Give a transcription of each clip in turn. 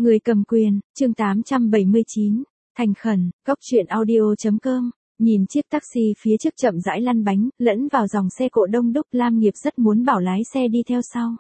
Người cầm quyền, chương 879, thành khẩn, góc truyện audio.com. Nhìn chiếc taxi phía trước chậm rãi lăn bánh, lẫn vào dòng xe cộ đông đúc, Lam Nghiệp rất muốn bảo lái xe đi theo sau.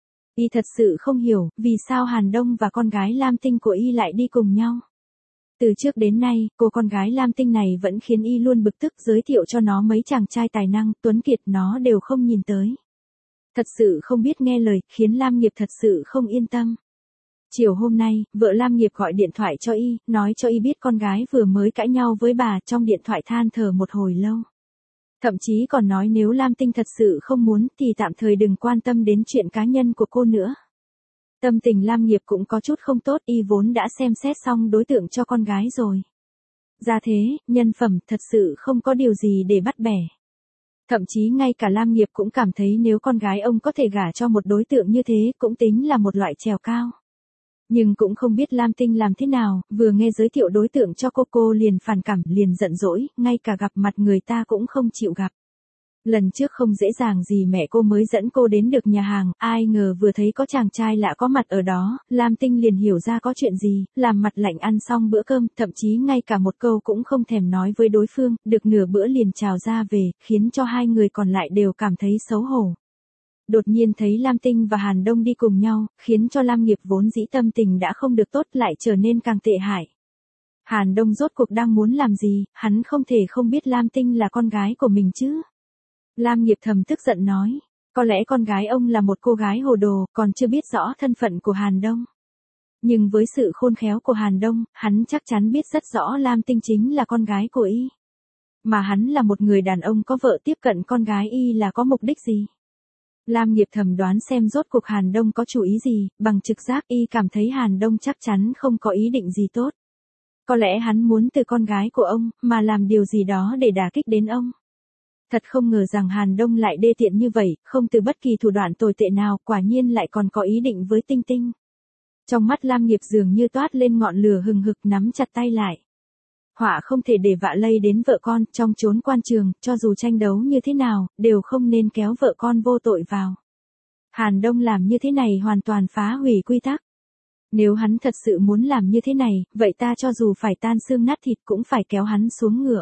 Y thật sự không hiểu, vì sao Hàn Đông và con gái Lam Tinh của Y lại đi cùng nhau. Từ trước đến nay, cô con gái Lam Tinh này vẫn khiến Y luôn bực tức, giới thiệu cho nó mấy chàng trai tài năng, tuấn kiệt nó đều không nhìn tới. Thật sự không biết nghe lời, khiến Lam Nghiệp thật sự không yên tâm. Chiều hôm nay, vợ Lam Nghiệp gọi điện thoại cho Y, nói cho Y biết con gái vừa mới cãi nhau với bà, trong điện thoại than thở một hồi lâu. Thậm chí còn nói nếu Lam Tinh thật sự không muốn thì tạm thời đừng quan tâm đến chuyện cá nhân của cô nữa. Tâm tình Lam Nghiệp cũng có chút không tốt, Y vốn đã xem xét xong đối tượng cho con gái rồi. Ra thế, nhân phẩm thật sự không có điều gì để bắt bẻ. Thậm chí ngay cả Lam Nghiệp cũng cảm thấy nếu con gái ông có thể gả cho một đối tượng như thế cũng tính là một loại trèo cao. Nhưng cũng không biết Lam Tinh làm thế nào, vừa nghe giới thiệu đối tượng cho cô liền phản cảm, liền giận dỗi, ngay cả gặp mặt người ta cũng không chịu gặp. Lần trước không dễ dàng gì mẹ cô mới dẫn cô đến được nhà hàng, ai ngờ vừa thấy có chàng trai lạ có mặt ở đó, Lam Tinh liền hiểu ra có chuyện gì, làm mặt lạnh ăn xong bữa cơm, thậm chí ngay cả một câu cũng không thèm nói với đối phương, được nửa bữa liền chào ra về, khiến cho hai người còn lại đều cảm thấy xấu hổ. Đột nhiên thấy Lam Tinh và Hàn Đông đi cùng nhau, khiến cho Lam Nghiệp vốn dĩ tâm tình đã không được tốt lại trở nên càng tệ hại. Hàn Đông rốt cuộc đang muốn làm gì, hắn không thể không biết Lam Tinh là con gái của mình chứ. Lam Nghiệp thầm tức giận nói, có lẽ con gái ông là một cô gái hồ đồ, còn chưa biết rõ thân phận của Hàn Đông. Nhưng với sự khôn khéo của Hàn Đông, hắn chắc chắn biết rất rõ Lam Tinh chính là con gái của Y. Mà hắn là một người đàn ông có vợ, tiếp cận con gái Y là có mục đích gì? Lam Nghiệp thầm đoán xem rốt cuộc Hàn Đông có chủ ý gì, bằng trực giác Y cảm thấy Hàn Đông chắc chắn không có ý định gì tốt. Có lẽ hắn muốn từ con gái của ông, mà làm điều gì đó để đả kích đến ông. Thật không ngờ rằng Hàn Đông lại đê tiện như vậy, không từ bất kỳ thủ đoạn tồi tệ nào, quả nhiên lại còn có ý định với Tinh Tinh. Trong mắt Lam Nghiệp dường như toát lên ngọn lửa hừng hực, nắm chặt tay lại. Họa không thể để vạ lây đến vợ con, trong chốn quan trường, cho dù tranh đấu như thế nào, đều không nên kéo vợ con vô tội vào. Hàn Đông làm như thế này hoàn toàn phá hủy quy tắc. Nếu hắn thật sự muốn làm như thế này, vậy ta cho dù phải tan xương nát thịt cũng phải kéo hắn xuống ngựa.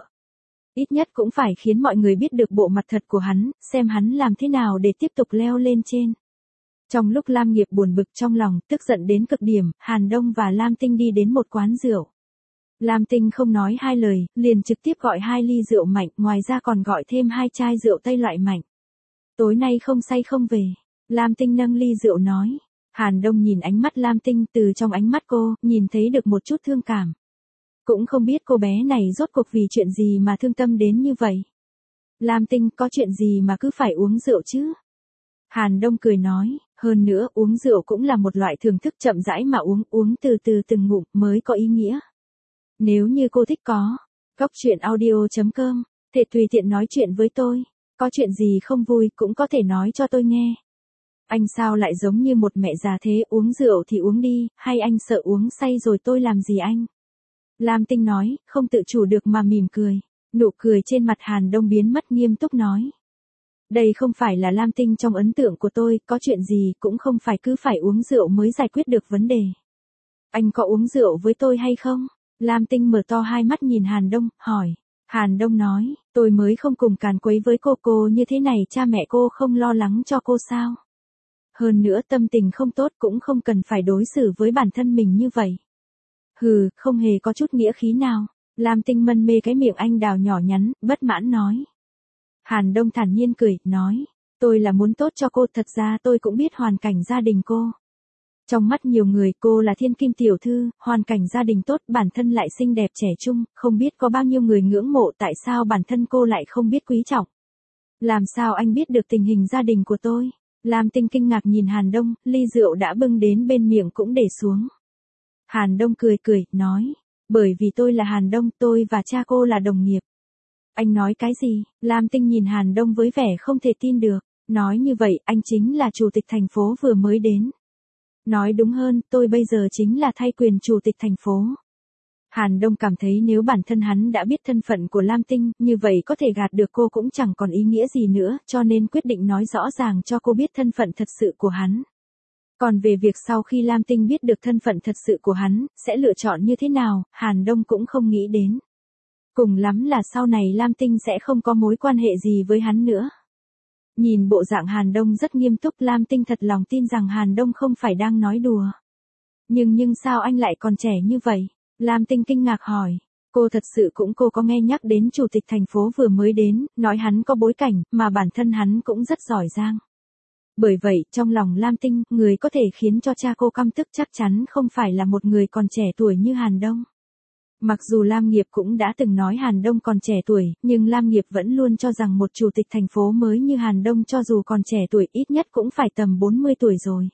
Ít nhất cũng phải khiến mọi người biết được bộ mặt thật của hắn, xem hắn làm thế nào để tiếp tục leo lên trên. Trong lúc Lam Nghiệp buồn bực trong lòng, tức giận đến cực điểm, Hàn Đông và Lam Tinh đi đến một quán rượu. Lam Tinh không nói hai lời, liền trực tiếp gọi 2 ly rượu mạnh, ngoài ra còn gọi thêm 2 chai rượu tây loại mạnh. Tối nay không say không về. Lam Tinh nâng ly rượu nói. Hàn Đông nhìn ánh mắt Lam Tinh, từ trong ánh mắt cô, nhìn thấy được một chút thương cảm. Cũng không biết cô bé này rốt cuộc vì chuyện gì mà thương tâm đến như vậy. Lam Tinh, có chuyện gì mà cứ phải uống rượu chứ? Hàn Đông cười nói, hơn nữa uống rượu cũng là một loại thưởng thức, chậm rãi mà uống từ từ từng ngụm mới có ý nghĩa. Nếu như cô thích có, góc truyện audio.com, thể tùy tiện nói chuyện với tôi, có chuyện gì không vui cũng có thể nói cho tôi nghe. Anh sao lại giống như một mẹ già thế, uống rượu thì uống đi, hay anh sợ uống say rồi tôi làm gì anh? Lam Tinh nói, không tự chủ được mà mỉm cười. Nụ cười trên mặt Hàn Đông biến mất, nghiêm túc nói. Đây không phải là Lam Tinh trong ấn tượng của tôi, có chuyện gì cũng không phải cứ phải uống rượu mới giải quyết được vấn đề. Anh có uống rượu với tôi hay không? Lam Tinh mở to hai mắt nhìn Hàn Đông, hỏi. Hàn Đông nói, tôi mới không cùng càn quấy với cô như thế này, cha mẹ cô không lo lắng cho cô sao? Hơn nữa tâm tình không tốt cũng không cần phải đối xử với bản thân mình như vậy. Hừ, không hề có chút nghĩa khí nào. Lam Tinh mân mê cái miệng anh đào nhỏ nhắn, bất mãn nói. Hàn Đông thản nhiên cười, nói. Tôi là muốn tốt cho cô, thật ra tôi cũng biết hoàn cảnh gia đình cô. Trong mắt nhiều người cô là thiên kim tiểu thư, hoàn cảnh gia đình tốt, bản thân lại xinh đẹp trẻ trung, không biết có bao nhiêu người ngưỡng mộ, tại sao bản thân cô lại không biết quý trọng. Làm sao anh biết được tình hình gia đình của tôi? Lam Tinh kinh ngạc nhìn Hàn Đông, ly rượu đã bưng đến bên miệng cũng để xuống. Hàn Đông cười, nói, bởi vì tôi là Hàn Đông, tôi và cha cô là đồng nghiệp. Anh nói cái gì? Lam Tinh nhìn Hàn Đông với vẻ không thể tin được, nói như vậy, anh chính là chủ tịch thành phố vừa mới đến. Nói đúng hơn, tôi bây giờ chính là thay quyền chủ tịch thành phố. Hàn Đông cảm thấy nếu bản thân hắn đã biết thân phận của Lam Tinh, như vậy có thể gạt được cô cũng chẳng còn ý nghĩa gì nữa, cho nên quyết định nói rõ ràng cho cô biết thân phận thật sự của hắn. Còn về việc sau khi Lam Tinh biết được thân phận thật sự của hắn, sẽ lựa chọn như thế nào, Hàn Đông cũng không nghĩ đến. Cùng lắm là sau này Lam Tinh sẽ không có mối quan hệ gì với hắn nữa. Nhìn bộ dạng Hàn Đông rất nghiêm túc, Lam Tinh thật lòng tin rằng Hàn Đông không phải đang nói đùa. Nhưng sao anh lại còn trẻ như vậy? Lam Tinh kinh ngạc hỏi. Cô thật sự cô có nghe nhắc đến chủ tịch thành phố vừa mới đến, nói hắn có bối cảnh, mà bản thân hắn cũng rất giỏi giang. Bởi vậy, trong lòng Lam Tinh, người có thể khiến cho cha cô căm tức chắc chắn không phải là một người còn trẻ tuổi như Hàn Đông. Mặc dù Lam Nghiệp cũng đã từng nói Hàn Đông còn trẻ tuổi, nhưng Lam Nghiệp vẫn luôn cho rằng một chủ tịch thành phố mới như Hàn Đông cho dù còn trẻ tuổi ít nhất cũng phải tầm 40 tuổi rồi.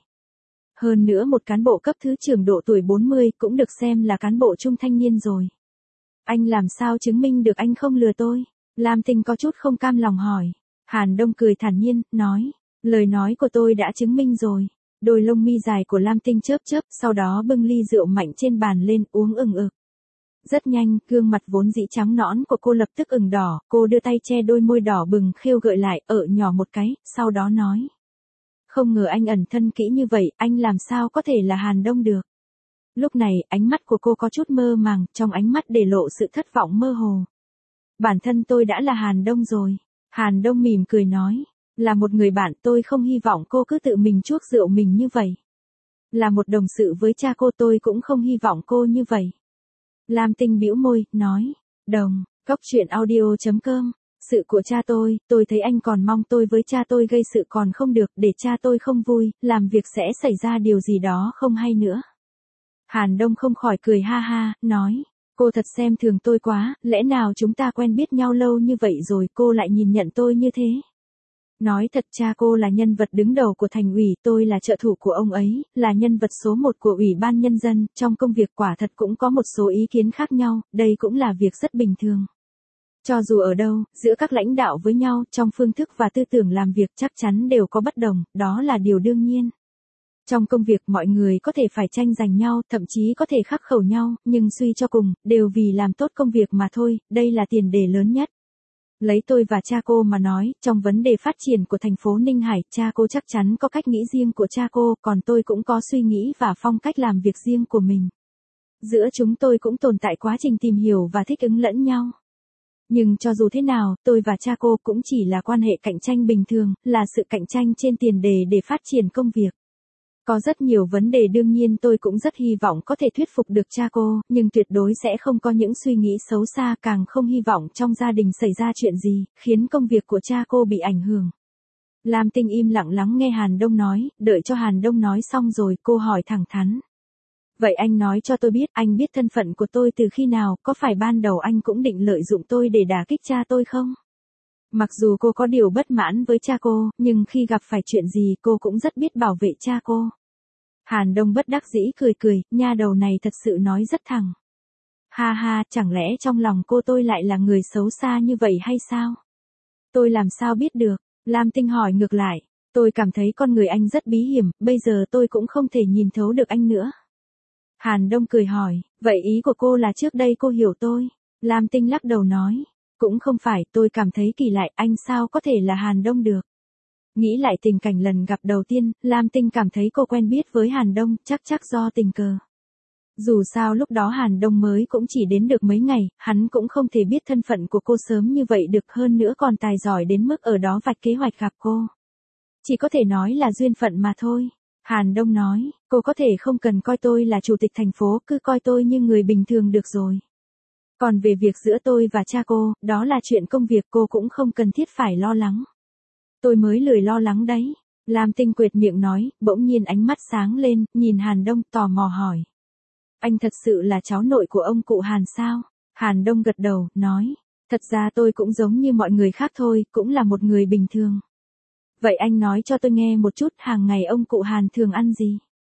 Hơn nữa một cán bộ cấp thứ trưởng độ tuổi 40 cũng được xem là cán bộ trung thanh niên rồi. Anh làm sao chứng minh được anh không lừa tôi? Lam Tinh có chút không cam lòng hỏi. Hàn Đông cười thản nhiên, nói. Lời nói của tôi đã chứng minh rồi. Đôi lông mi dài của Lam Tinh chớp chớp, sau đó bưng ly rượu mạnh trên bàn lên uống ừng ực. Rất nhanh, gương mặt vốn dĩ trắng nõn của cô lập tức ửng đỏ, cô đưa tay che đôi môi đỏ bừng khêu gợi lại, nhỏ một cái, sau đó nói. Không ngờ anh ẩn thân kỹ như vậy, anh làm sao có thể là Hàn Đông được. Lúc này, ánh mắt của cô có chút mơ màng, trong ánh mắt để lộ sự thất vọng mơ hồ. Bản thân tôi đã là Hàn Đông rồi. Hàn Đông mỉm cười nói. Là một người bạn, tôi không hy vọng cô cứ tự mình chuốc rượu mình như vậy. Là một đồng sự với cha cô, tôi cũng không hy vọng cô như vậy. Lam Tinh bĩu môi, nói. Đồng, coctruyện.audio.com. Sự của cha tôi thấy anh còn mong tôi với cha tôi gây sự còn không được, để cha tôi không vui, làm việc sẽ xảy ra điều gì đó không hay nữa. Hàn Đông không khỏi cười ha ha, nói. Cô thật xem thường tôi quá, lẽ nào chúng ta quen biết nhau lâu như vậy rồi cô lại nhìn nhận tôi như thế. Nói thật, cha cô là nhân vật đứng đầu của thành ủy, tôi là trợ thủ của ông ấy, là nhân vật số 1 của ủy ban nhân dân, trong công việc quả thật cũng có một số ý kiến khác nhau, đây cũng là việc rất bình thường. Cho dù ở đâu, giữa các lãnh đạo với nhau, trong phương thức và tư tưởng làm việc chắc chắn đều có bất đồng, đó là điều đương nhiên. Trong công việc mọi người có thể phải tranh giành nhau, thậm chí có thể khắc khẩu nhau, nhưng suy cho cùng, đều vì làm tốt công việc mà thôi, đây là tiền đề lớn nhất. Lấy tôi và cha cô mà nói, trong vấn đề phát triển của thành phố Ninh Hải, cha cô chắc chắn có cách nghĩ riêng của cha cô, còn tôi cũng có suy nghĩ và phong cách làm việc riêng của mình. Giữa chúng tôi cũng tồn tại quá trình tìm hiểu và thích ứng lẫn nhau. Nhưng cho dù thế nào, tôi và cha cô cũng chỉ là quan hệ cạnh tranh bình thường, là sự cạnh tranh trên tiền đề để phát triển công việc. Có rất nhiều vấn đề đương nhiên tôi cũng rất hy vọng có thể thuyết phục được cha cô, nhưng tuyệt đối sẽ không có những suy nghĩ xấu xa, càng không hy vọng trong gia đình xảy ra chuyện gì, khiến công việc của cha cô bị ảnh hưởng. Lam Tinh im lặng lắng nghe Hàn Đông nói, đợi cho Hàn Đông nói xong rồi cô hỏi thẳng thắn. Vậy anh nói cho tôi biết, anh biết thân phận của tôi từ khi nào, có phải ban đầu anh cũng định lợi dụng tôi để đả kích cha tôi không? Mặc dù cô có điều bất mãn với cha cô, nhưng khi gặp phải chuyện gì cô cũng rất biết bảo vệ cha cô. Hàn Đông bất đắc dĩ cười, nha đầu này thật sự nói rất thẳng. Ha ha, chẳng lẽ trong lòng cô tôi lại là người xấu xa như vậy hay sao? Tôi làm sao biết được? Lam Tinh hỏi ngược lại. Tôi cảm thấy con người anh rất bí hiểm, bây giờ tôi cũng không thể nhìn thấu được anh nữa. Hàn Đông cười hỏi, vậy ý của cô là trước đây cô hiểu tôi? Lam Tinh lắc đầu nói, cũng không phải, tôi cảm thấy kỳ lạ, anh sao có thể là Hàn Đông được? Nghĩ lại tình cảnh lần gặp đầu tiên, Lam Tinh cảm thấy cô quen biết với Hàn Đông, chắc do tình cờ. Dù sao lúc đó Hàn Đông mới cũng chỉ đến được mấy ngày, hắn cũng không thể biết thân phận của cô sớm như vậy được, hơn nữa còn tài giỏi đến mức ở đó vạch kế hoạch gặp cô. Chỉ có thể nói là duyên phận mà thôi. Hàn Đông nói, cô có thể không cần coi tôi là chủ tịch thành phố, cứ coi tôi như người bình thường được rồi. Còn về việc giữa tôi và cha cô, đó là chuyện công việc, cô cũng không cần thiết phải lo lắng. Tôi mới lười lo lắng đấy. Lam Tinh quệt miệng nói, bỗng nhiên ánh mắt sáng lên, nhìn Hàn Đông tò mò hỏi. Anh thật sự là cháu nội của ông cụ Hàn sao? Hàn Đông gật đầu, nói. Thật ra tôi cũng giống như mọi người khác thôi, cũng là một người bình thường. Vậy anh nói cho tôi nghe một chút, hàng ngày ông cụ Hàn thường ăn gì?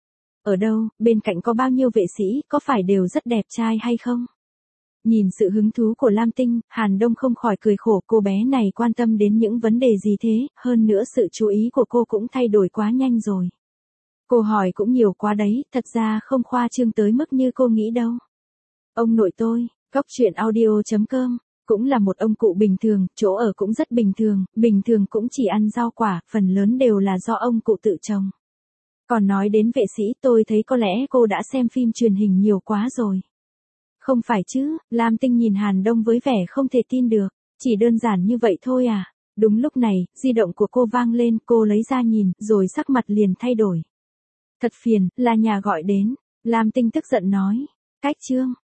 Ở đâu, bên cạnh có bao nhiêu vệ sĩ, có phải đều rất đẹp trai hay không? Nhìn sự hứng thú của Lam Tinh, Hàn Đông không khỏi cười khổ, cô bé này quan tâm đến những vấn đề gì thế, hơn nữa sự chú ý của cô cũng thay đổi quá nhanh rồi. Cô hỏi cũng nhiều quá đấy, thật ra không khoa trương tới mức như cô nghĩ đâu. Ông nội tôi, coctruyện.audio.com, cũng là một ông cụ bình thường, chỗ ở cũng rất bình thường cũng chỉ ăn rau quả, phần lớn đều là do ông cụ tự trồng. Còn nói đến vệ sĩ, tôi thấy có lẽ cô đã xem phim truyền hình nhiều quá rồi. Không phải chứ, Lam Tinh nhìn Hàn Đông với vẻ không thể tin được. Chỉ đơn giản như vậy thôi à? Đúng lúc này, di động của cô vang lên, cô lấy ra nhìn, rồi sắc mặt liền thay đổi. Thật phiền, là nhà gọi đến. Lam Tinh tức giận nói. Cách Trương.